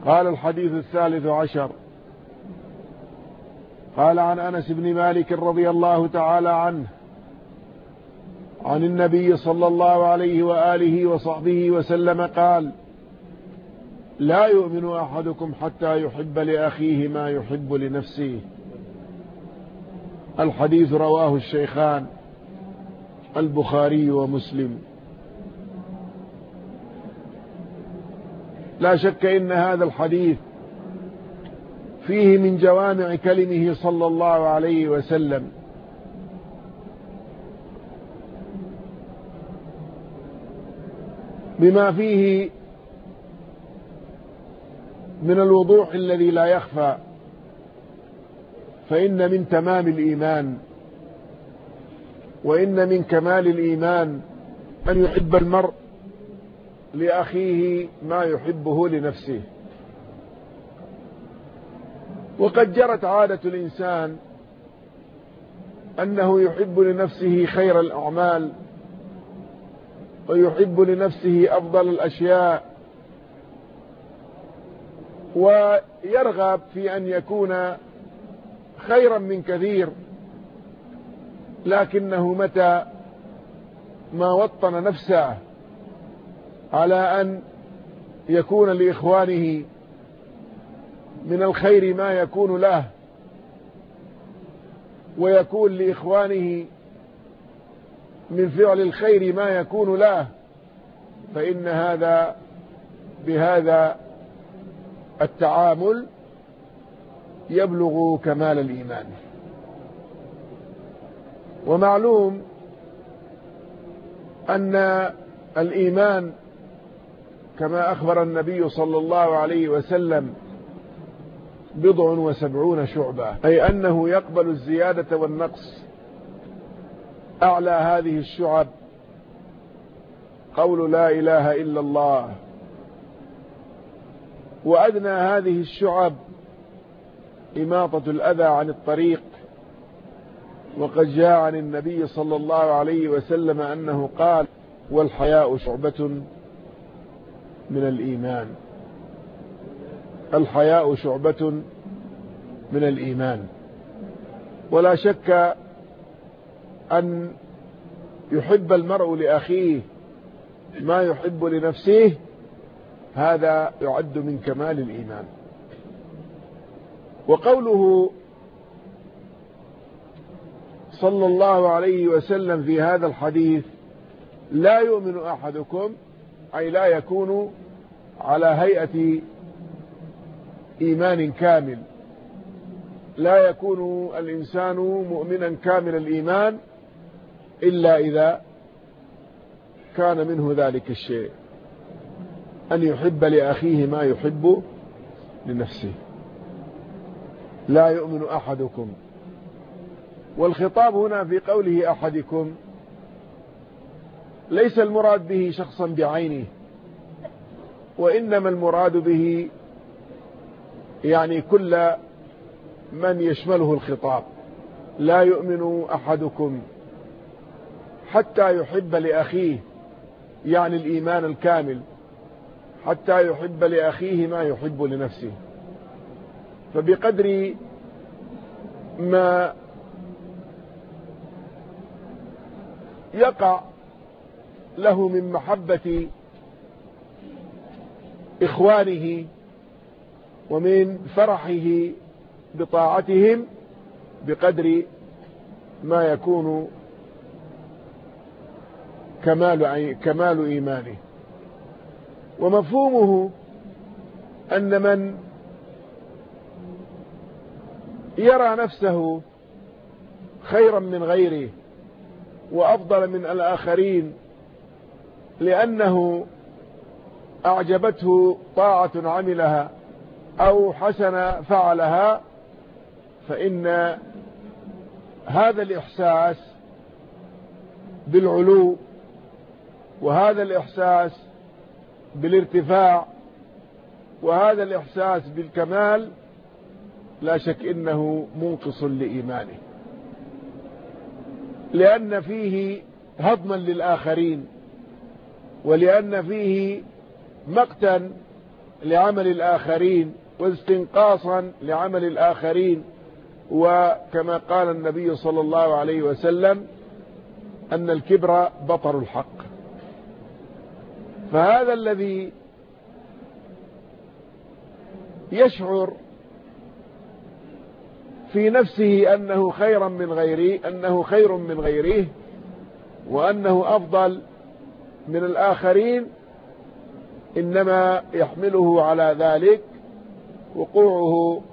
قال الحديث 13. قال عن أنس بن مالك رضي الله تعالى عنه عن النبي صلى الله عليه وآله وصحبه وسلم قال: لا يؤمن أحدكم حتى يحب لأخيه ما يحب لنفسه. الحديث رواه الشيخان البخاري ومسلم. لا شك إن هذا الحديث فيه من جوامع كلمه صلى الله عليه وسلم، بما فيه من الوضوح الذي لا يخفى. فإن من تمام الإيمان وإن من كمال الإيمان أن يحب المرء لأخيه ما يحبه لنفسه. وقد جرت عادة الإنسان أنه يحب لنفسه خير الأعمال ويحب لنفسه أفضل الأشياء، ويرغب في أن يكون خيرا من كثير، لكنه متى ما وطن نفسه على أن يكون لإخوانه من الخير ما يكون له، ويكون لإخوانه من فعل الخير ما يكون له، فإن هذا بهذا التعامل يبلغ كمال الإيمان. ومعلوم أن الإيمان كما أخبر النبي صلى الله عليه وسلم 70 شعبة، أي أنه يقبل الزيادة والنقص. أعلى هذه الشعب قول لا إله إلا الله، وأدنى هذه الشعب إماطة الأذى عن الطريق. وقد جاء عن النبي صلى الله عليه وسلم أنه قال: والحياء شعبة من الإيمان. الحياء شعبة من الإيمان. ولا شك أن يحب المرء لأخيه ما يحب لنفسه، هذا يعد من كمال الإيمان. وقوله صلى الله عليه وسلم في هذا الحديث: لا يؤمن أحدكم، أي لا يكون على هيئة إيمان كامل، لا يكون الإنسان مؤمنا كامل الإيمان إلا إذا كان منه ذلك الشيء، أن يحب لأخيه ما يحب لنفسه. لا يؤمن أحدكم، والخطاب هنا في قوله أحدكم ليس المراد به شخصا بعينه، وإنما المراد به يعني كل من يشمله الخطاب. لا يؤمن أحدكم حتى يحب لأخيه، يعني الإيمان الكامل، حتى يحب لأخيه ما يحب لنفسه. فبقدر ما يقع له من محبة إخوانه ومن فرحه بطاعتهم، بقدر ما يكون كمال إيمانه. ومفهومه أن من يرى نفسه خيرا من غيره وأفضل من الآخرين لأنه أعجبته طاعة عملها أو حسنة فعلها، فإن هذا الإحساس بالعلو وهذا الإحساس بالارتفاع وهذا الإحساس بالكمال لا شك إنه منقص لإيمانه، لأن فيه هضما للآخرين، ولأن فيه مقتا لعمل الآخرين واستنقاصا لعمل الآخرين. وكما قال النبي صلى الله عليه وسلم أن الكبر بطر الحق. فهذا الذي يشعر في نفسه أنه خير من غيره وأنه أفضل من الآخرين، إنما يحمله على ذلك وقوعه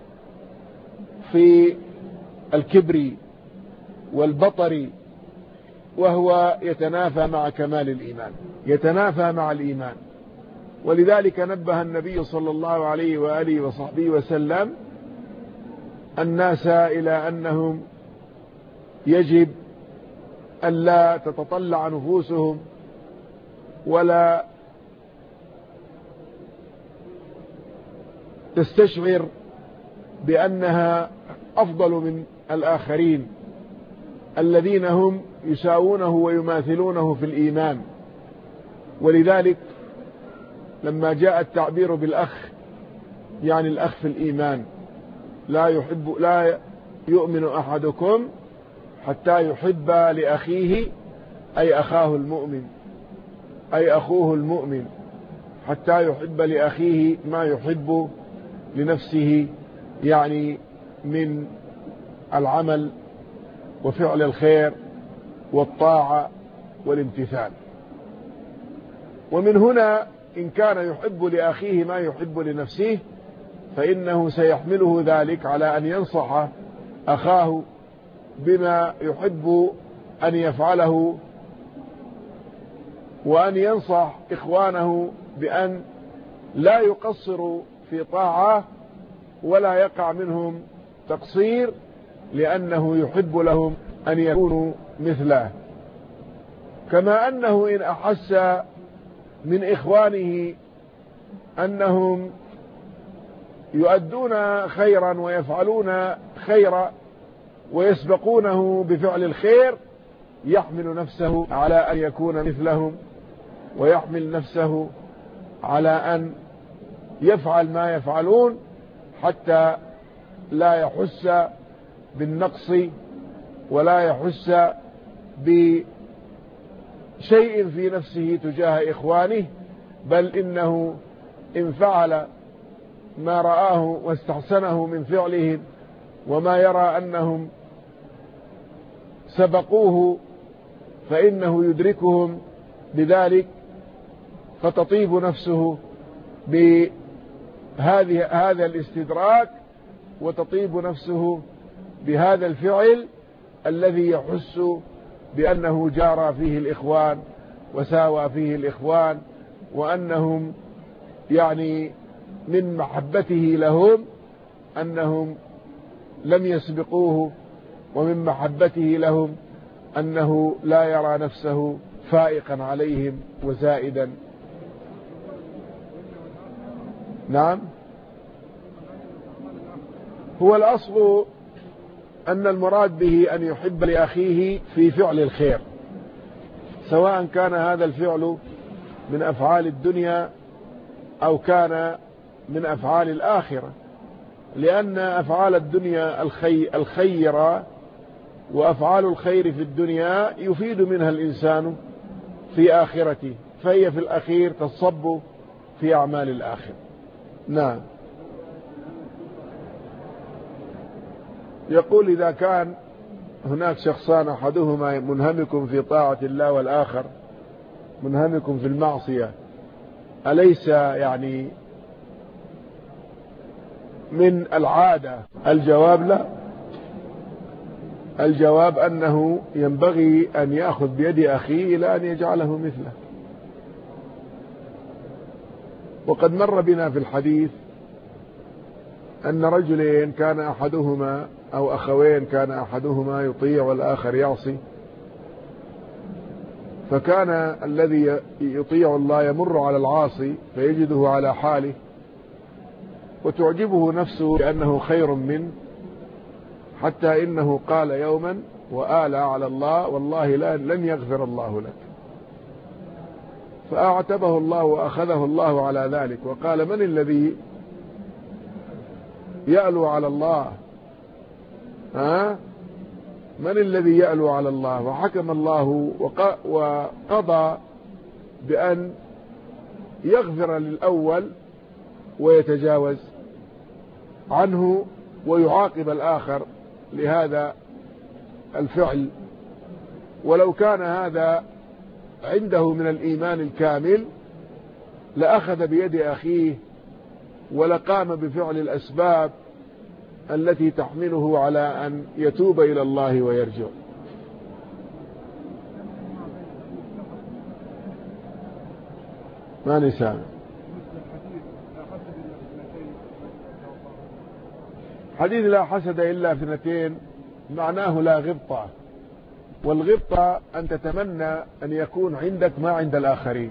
في الكبر والبطر، وهو يتنافى مع كمال الإيمان، يتنافى مع الإيمان. ولذلك نبه النبي صلى الله عليه وآله وصحبه وسلم الناس إلى أنهم يجب أن لا تتطلع نفوسهم ولا تستشعر بأنها أفضل من الآخرين الذين هم يساوونه ويماثلونه في الإيمان. ولذلك لما جاء التعبير بالأخ يعني الأخ في الإيمان، لا يؤمن أحدكم حتى يحب لأخيه أي أخاه المؤمن، أي أخوه المؤمن، حتى يحب لأخيه ما يحب لنفسه، يعني من العمل وفعل الخير والطاعة والامتثال. ومن هنا إن كان يحب لأخيه ما يحب لنفسه فإنه سيحمله ذلك على أن ينصح أخاه بما يحب أن يفعله، وأن ينصح إخوانه بأن لا يقصروا في طاعة ولا يقع منهم تقصير، لأنه يحب لهم أن يكونوا مثله. كما أنه إن أحس من إخوانه أنهم يؤدون خيرا ويفعلون خيرا ويسبقونه بفعل الخير، يحمل نفسه على أن يكون مثلهم، ويحمل نفسه على أن يفعل ما يفعلون حتى لا يحس بالنقص ولا يحس بشيء في نفسه تجاه إخوانه، بل إنه إن فعل ما رآه واستحسنه من فعلهم وما يرى أنهم سبقوه فإنه يدركهم بذلك، فتطيب نفسه بهذا الاستدراك، وتطيب نفسه بهذا الفعل الذي يحس بأنه جارى فيه الإخوان وساوى فيه الإخوان، وأنهم يعني من محبته لهم أنهم لم يسبقوه، ومن محبته لهم أنه لا يرى نفسه فائقا عليهم وزائدا. نعم، هو الأصل أن المراد به أن يحب لأخيه في فعل الخير، سواء كان هذا الفعل من أفعال الدنيا أو كان من أفعال الآخرة، لأن أفعال الدنيا الخيرة وأفعال الخير في الدنيا يفيد منها الإنسان في آخرته، فهي في الأخير تصب في أعمال الآخرة. نعم. يقول إذا كان هناك شخصان أحدهما منهمك في طاعة الله والآخر منهمك في المعصية، أليس يعني من العادة؟ الجواب لا، الجواب أنه ينبغي أن يأخذ بيد أخيه إلى أن يجعله مثله. وقد مر بنا في الحديث أن رجلين كان أحدهما أو أخوين كان أحدهما يطيع والآخر يعصي، فكان الذي يطيع الله يمر على العاصي فيجده على حاله وتعجبه نفسه لأنه خير منه، حتى إنه قال يوما وآلى على الله والله لن يغفر الله لك. فأعتبه الله وأخذه الله على ذلك وقال من الذي يألو على الله؟ من الذي يألو على الله؟ وحكم الله وقضى بأن يغفر للأول ويتجاوز عنه ويعاقب الآخر لهذا الفعل. ولو كان هذا عنده من الإيمان الكامل لأخذ بيد أخيه ولقام بفعل الأسباب التي تحمله على أن يتوب إلى الله ويرجع. ما نسامع حديث لا حسد إلا في اثنتين معناه لا غبطة، والغبطة أن تتمنى أن يكون عندك ما عند الآخرين،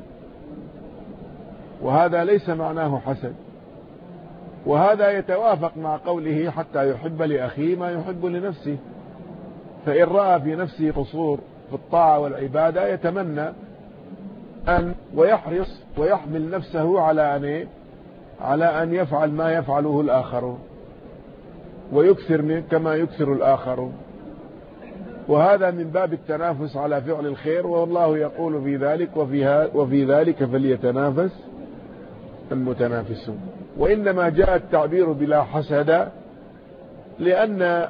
وهذا ليس معناه حسد. وهذا يتوافق مع قوله حتى يحب لأخيه ما يحب لنفسه، فإن رأى في نفسه قصور في الطاعة والعبادة يتمنى أن ويحرص ويحمل نفسه على أن يفعل ما يفعله الآخرون ويكثر كما يكثر الآخرون، وهذا من باب التنافس على فعل الخير، والله يقول في ذلك وفي ذلك فليتنافس المتنافسون. وإنما جاء التعبير بلا حسد لأن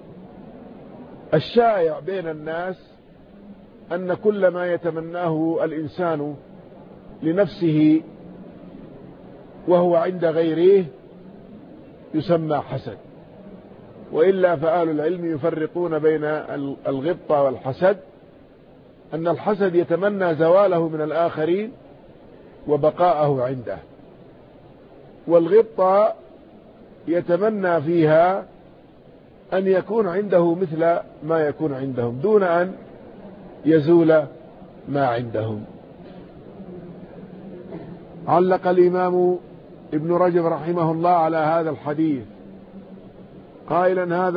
الشائع بين الناس أن كل ما يتمناه الإنسان لنفسه وهو عند غيره يسمى حسد، وإلا فأهل العلم يفرقون بين الغبطة والحسد، أن الحسد يتمنى زواله من الآخرين وبقاءه عنده، والغبطة يتمنى فيها أن يكون عنده مثل ما يكون عندهم دون أن يزول ما عندهم. علق الإمام ابن رجب رحمه الله على هذا الحديث قائلا هذا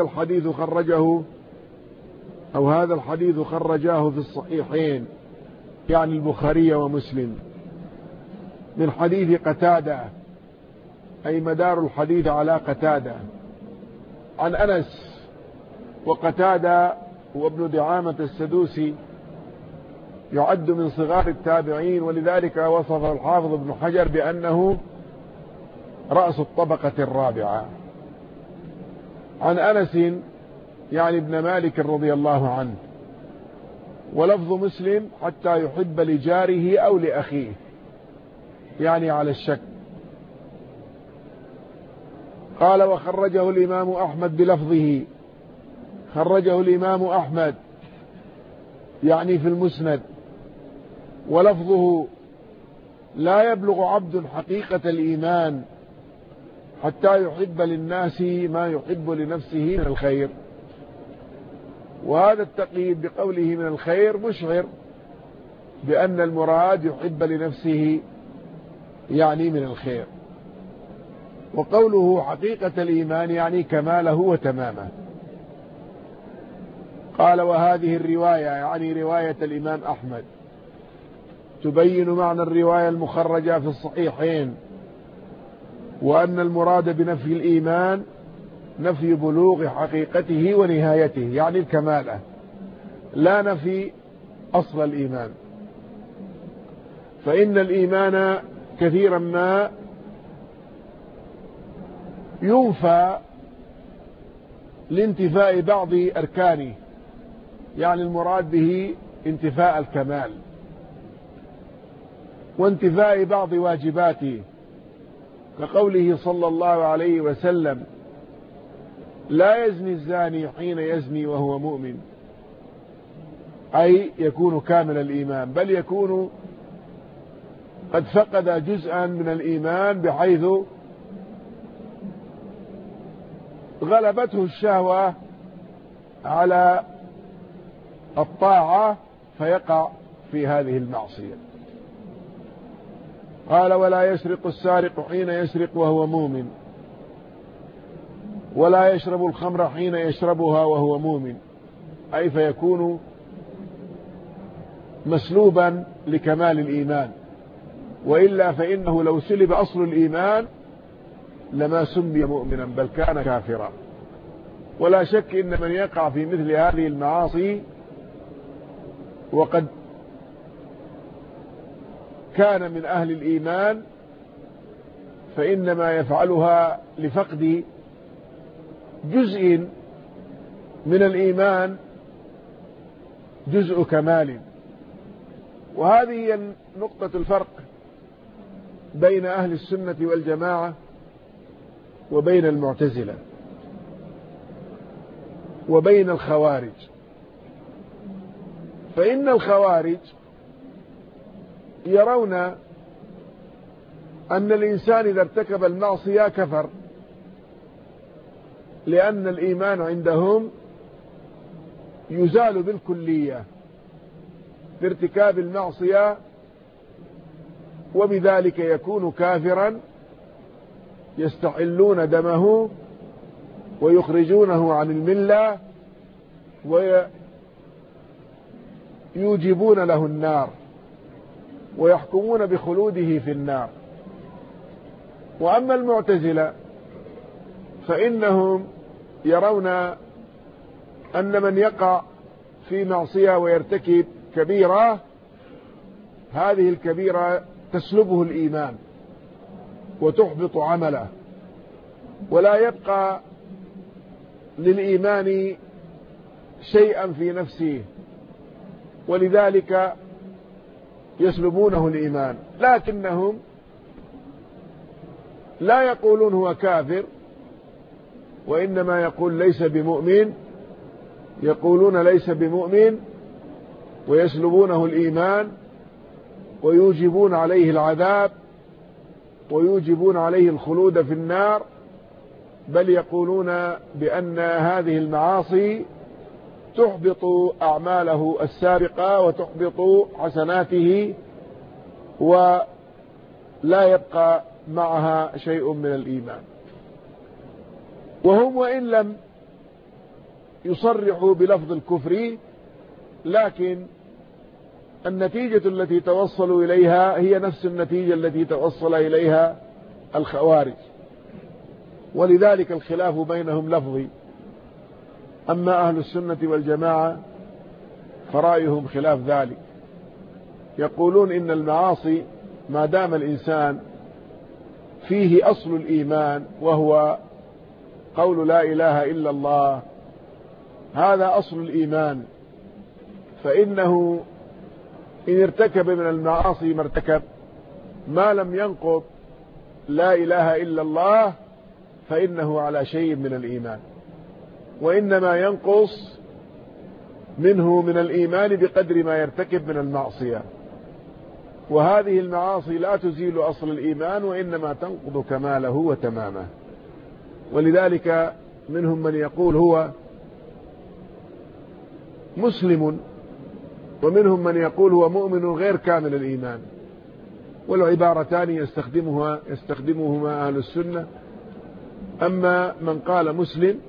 الحديث خرجاه في الصحيحين، يعني البخاري ومسلم، من حديث قتادة، أي مدار الحديث على قتادة، عن أنس. وقتادة وابن دعامة السدوسي يعد من صغار التابعين، ولذلك وصفه الحافظ ابن حجر بأنه رأس الطبقة الرابعة. عن أنس يعني ابن مالك رضي الله عنه. ولفظ مسلم حتى يحب لجاره أو لأخيه، يعني على الشك. قال وخرجه الإمام أحمد بلفظه، خرجه الإمام أحمد يعني في المسند، ولفظه لا يبلغ عبد حقيقة الإيمان حتى يحب للناس ما يحب لنفسه من الخير. وهذا التقييد بقوله من الخير مشعر بأن المراد يحب لنفسه يعني من الخير، وقوله حقيقة الإيمان يعني كماله وتمامه. قال وهذه الرواية يعني رواية الإمام أحمد تبين معنى الرواية المخرجة في الصحيحين، وأن المراد بنفي الإيمان نفي بلوغ حقيقته ونهايته يعني الكمالة، لا نفي أصل الإيمان. فإن الإيمان كثيرا ما ينفى لانتفاء بعض أركانه، يعني المراد به انتفاء الكمال وانتفاء بعض واجباته، كقوله صلى الله عليه وسلم لا يزني الزاني حين يزني وهو مؤمن، أي يكون كامل الإيمان، بل يكون قد فقد جزءا من الإيمان بحيث غلبته الشهوة على الطاعة فيقع في هذه المعصية. قال ولا يسرق السارق حين يسرق وهو مؤمن، ولا يشرب الخمر حين يشربها وهو مؤمن، أي فيكون مسلوبا لكمال الإيمان وإلا فإنه لو سلب أصل الإيمان لما سمي مؤمنا بل كان كافرا. ولا شك إن من يقع في مثل هذه المعاصي وقد كان من أهل الإيمان فإنما يفعلها لفقد جزء من الإيمان، جزء كمال. وهذه هي نقطة الفرق بين أهل السنة والجماعة وبين المعتزلة وبين الخوارج. فإن الخوارج يرون أن الإنسان إذا ارتكب المعصية كفر، لأن الإيمان عندهم يزال بالكلية بارتكاب المعصية، وبذلك يكون كافرا يستحلون دمه ويخرجونه عن الملة ويوجبون له النار ويحكمون بخلوده في النار. وأما المعتزلة فإنهم يرون أن من يقع في معصية ويرتكب كبيرة، هذه الكبيرة تسلبه الإيمان وتحبط عمله، ولا يبقى للإيمان شيئا في نفسه، ولذلك يسلبونه الإيمان. لكنهم لا يقولون هو كافر، وإنما يقول ليس بمؤمن، يقولون ليس بمؤمن ويسلبونه الإيمان ويوجبون عليه العذاب ويوجبون عليه الخلود في النار، بل يقولون بأن هذه المعاصي تحبط أعماله السابقة وتحبط حسناته ولا يبقى معها شيء من الإيمان. وهم وإن لم يصرحوا بلفظ الكفر، لكن النتيجة التي توصلوا إليها هي نفس النتيجة التي توصل إليها الخوارج، ولذلك الخلاف بينهم لفظي. أما أهل السنة والجماعة فرأيهم خلاف ذلك، يقولون إن المعاصي ما دام الإنسان فيه أصل الإيمان وهو قول لا إله إلا الله، هذا أصل الإيمان، فإنه إن ارتكب من المعاصي ما ارتكب ما لم ينقض لا إله إلا الله فإنه على شيء من الإيمان، وإنما ينقص منه من الإيمان بقدر ما يرتكب من المعصية. وهذه المعاصي لا تزيل أصل الإيمان، وإنما تنقض كماله وتمامه. ولذلك منهم من يقول هو مسلم، ومنهم من يقول هو مؤمن غير كامل الإيمان. والعبارتان يستخدمهما أهل السنة. أما من قال مسلم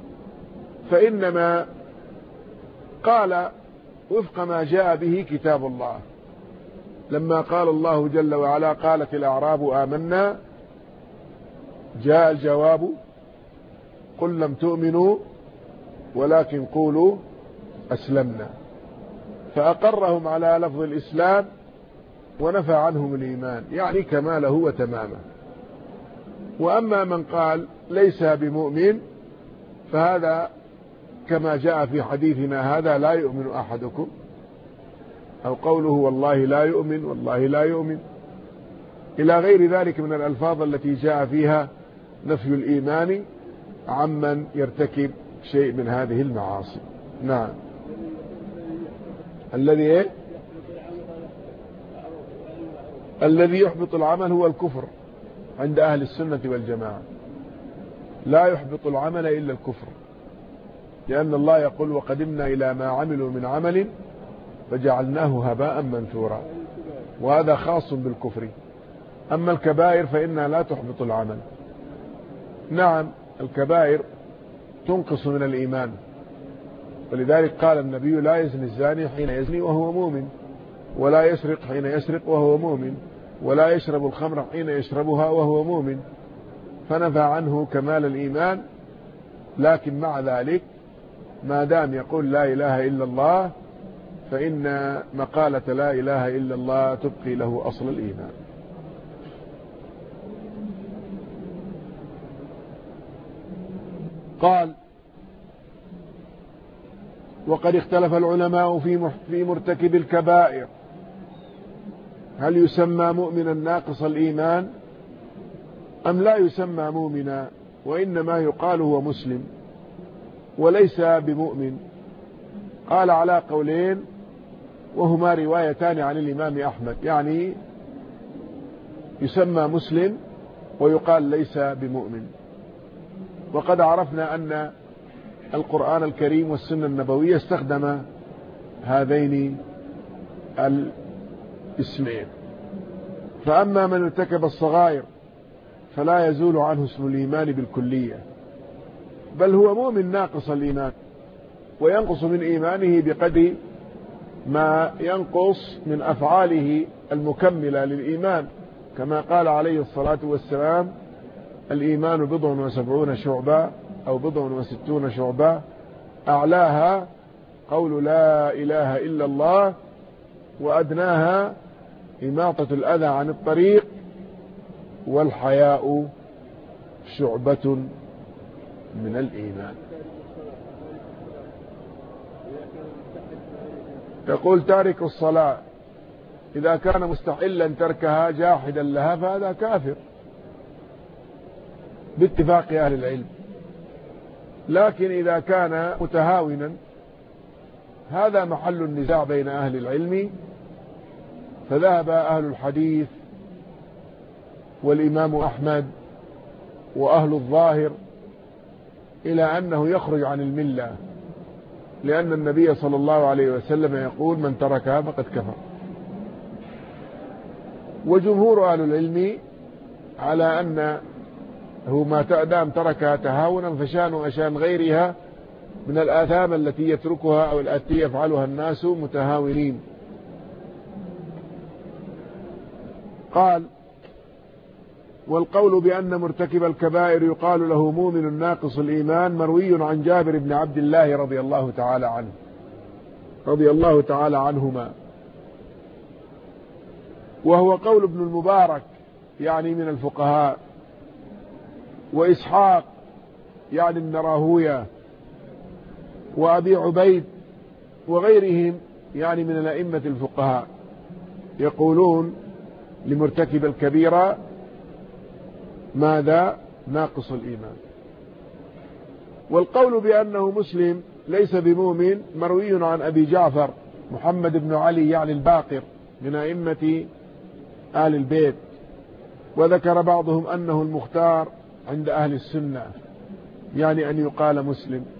فإنما قال وفق ما جاء به كتاب الله، لما قال الله جل وعلا قالت الأعراب آمنا، جاء الجواب قل لم تؤمنوا ولكن قولوا أسلمنا، فأقرهم على لفظ الإسلام ونفى عنهم الإيمان، يعني كماله وتمامه. وأما من قال ليس بمؤمن فهذا كما جاء في حديثنا هذا لا يؤمن أحدكم، أو قوله والله لا يؤمن والله لا يؤمن، إلى غير ذلك من الألفاظ التي جاء فيها نفي الإيمان عمن يرتكب شيء من هذه المعاصي. نعم. الذي يحبط العمل هو الكفر عند أهل السنة والجماعة، لا يحبط العمل إلا الكفر، لأن الله يقول وقدمنا إلى ما عملوا من عمل فجعلناه هباء منثورا، وهذا خاص بالكفر. أما الكبائر فإنها لا تحبط العمل. نعم الكبائر تنقص من الإيمان، ولذلك قال النبي لا يزني الزاني حين يزني وهو مؤمن، ولا يسرق حين يسرق وهو مؤمن، ولا يشرب الخمر حين يشربها وهو مؤمن، فنفى عنه كمال الإيمان. لكن مع ذلك ما دام يقول لا إله إلا الله فإن مقالة لا إله إلا الله تبقي له أصل الإيمان. قال: وقد اختلف العلماء في مرتكب الكبائر، هل يسمى مؤمنا ناقص الإيمان أم لا يسمى مؤمنا، وإنما يقال هو مسلم وليس بمؤمن؟ قال: على قولين، وهما روايتان عن الإمام أحمد، يعني يسمى مسلم ويقال ليس بمؤمن. وقد عرفنا أن القرآن الكريم والسنة النبوية استخدم هذين الاسمين. فأما من ارتكب الصغائر فلا يزول عنه اسم الإيمان بالكلية، بل هو مؤمن ناقص الإيمان، وينقص من إيمانه بقدر ما ينقص من أفعاله المكملة للإيمان، كما قال عليه الصلاة والسلام: الإيمان 70 شعبة أو 60 شعبة، أعلاها قول لا إله إلا الله، وأدناها إماطة الأذى عن الطريق، والحياء شعبة من الإيمان. يقول: تارك الصلاة إذا كان مستحلا تركها جاحدا لها فهذا كافر باتفاق أهل العلم، لكن إذا كان متهاونا هذا محل النزاع بين أهل العلم. فذهب أهل الحديث والإمام أحمد وأهل الظاهر إلى أنه يخرج عن الملة، لأن النبي صلى الله عليه وسلم يقول: من تركها فقد كفر. وجمهور أهل العلم على أنه ما دام تركها تهاونا فشانه أشان غيرها من الآثام التي يتركها أو التي يفعلها الناس متهاونين. قال: والقول بأن مرتكب الكبائر يقال له مؤمن ناقص الإيمان مروي عن جابر بن عبد الله رضي الله تعالى عنهما، وهو قول ابن المبارك يعني من الفقهاء، وإسحاق يعني ابن راهوية، وأبي عبيد وغيرهم يعني من الأئمة الفقهاء، يقولون لمرتكب الكبيرة ماذا؟ ناقص الإيمان. والقول بأنه مسلم ليس بمؤمن مروي عن أبي جعفر محمد بن علي يعني الباقر من أئمة آل البيت، وذكر بعضهم أنه المختار عند أهل السنة، يعني أن يقال مسلم.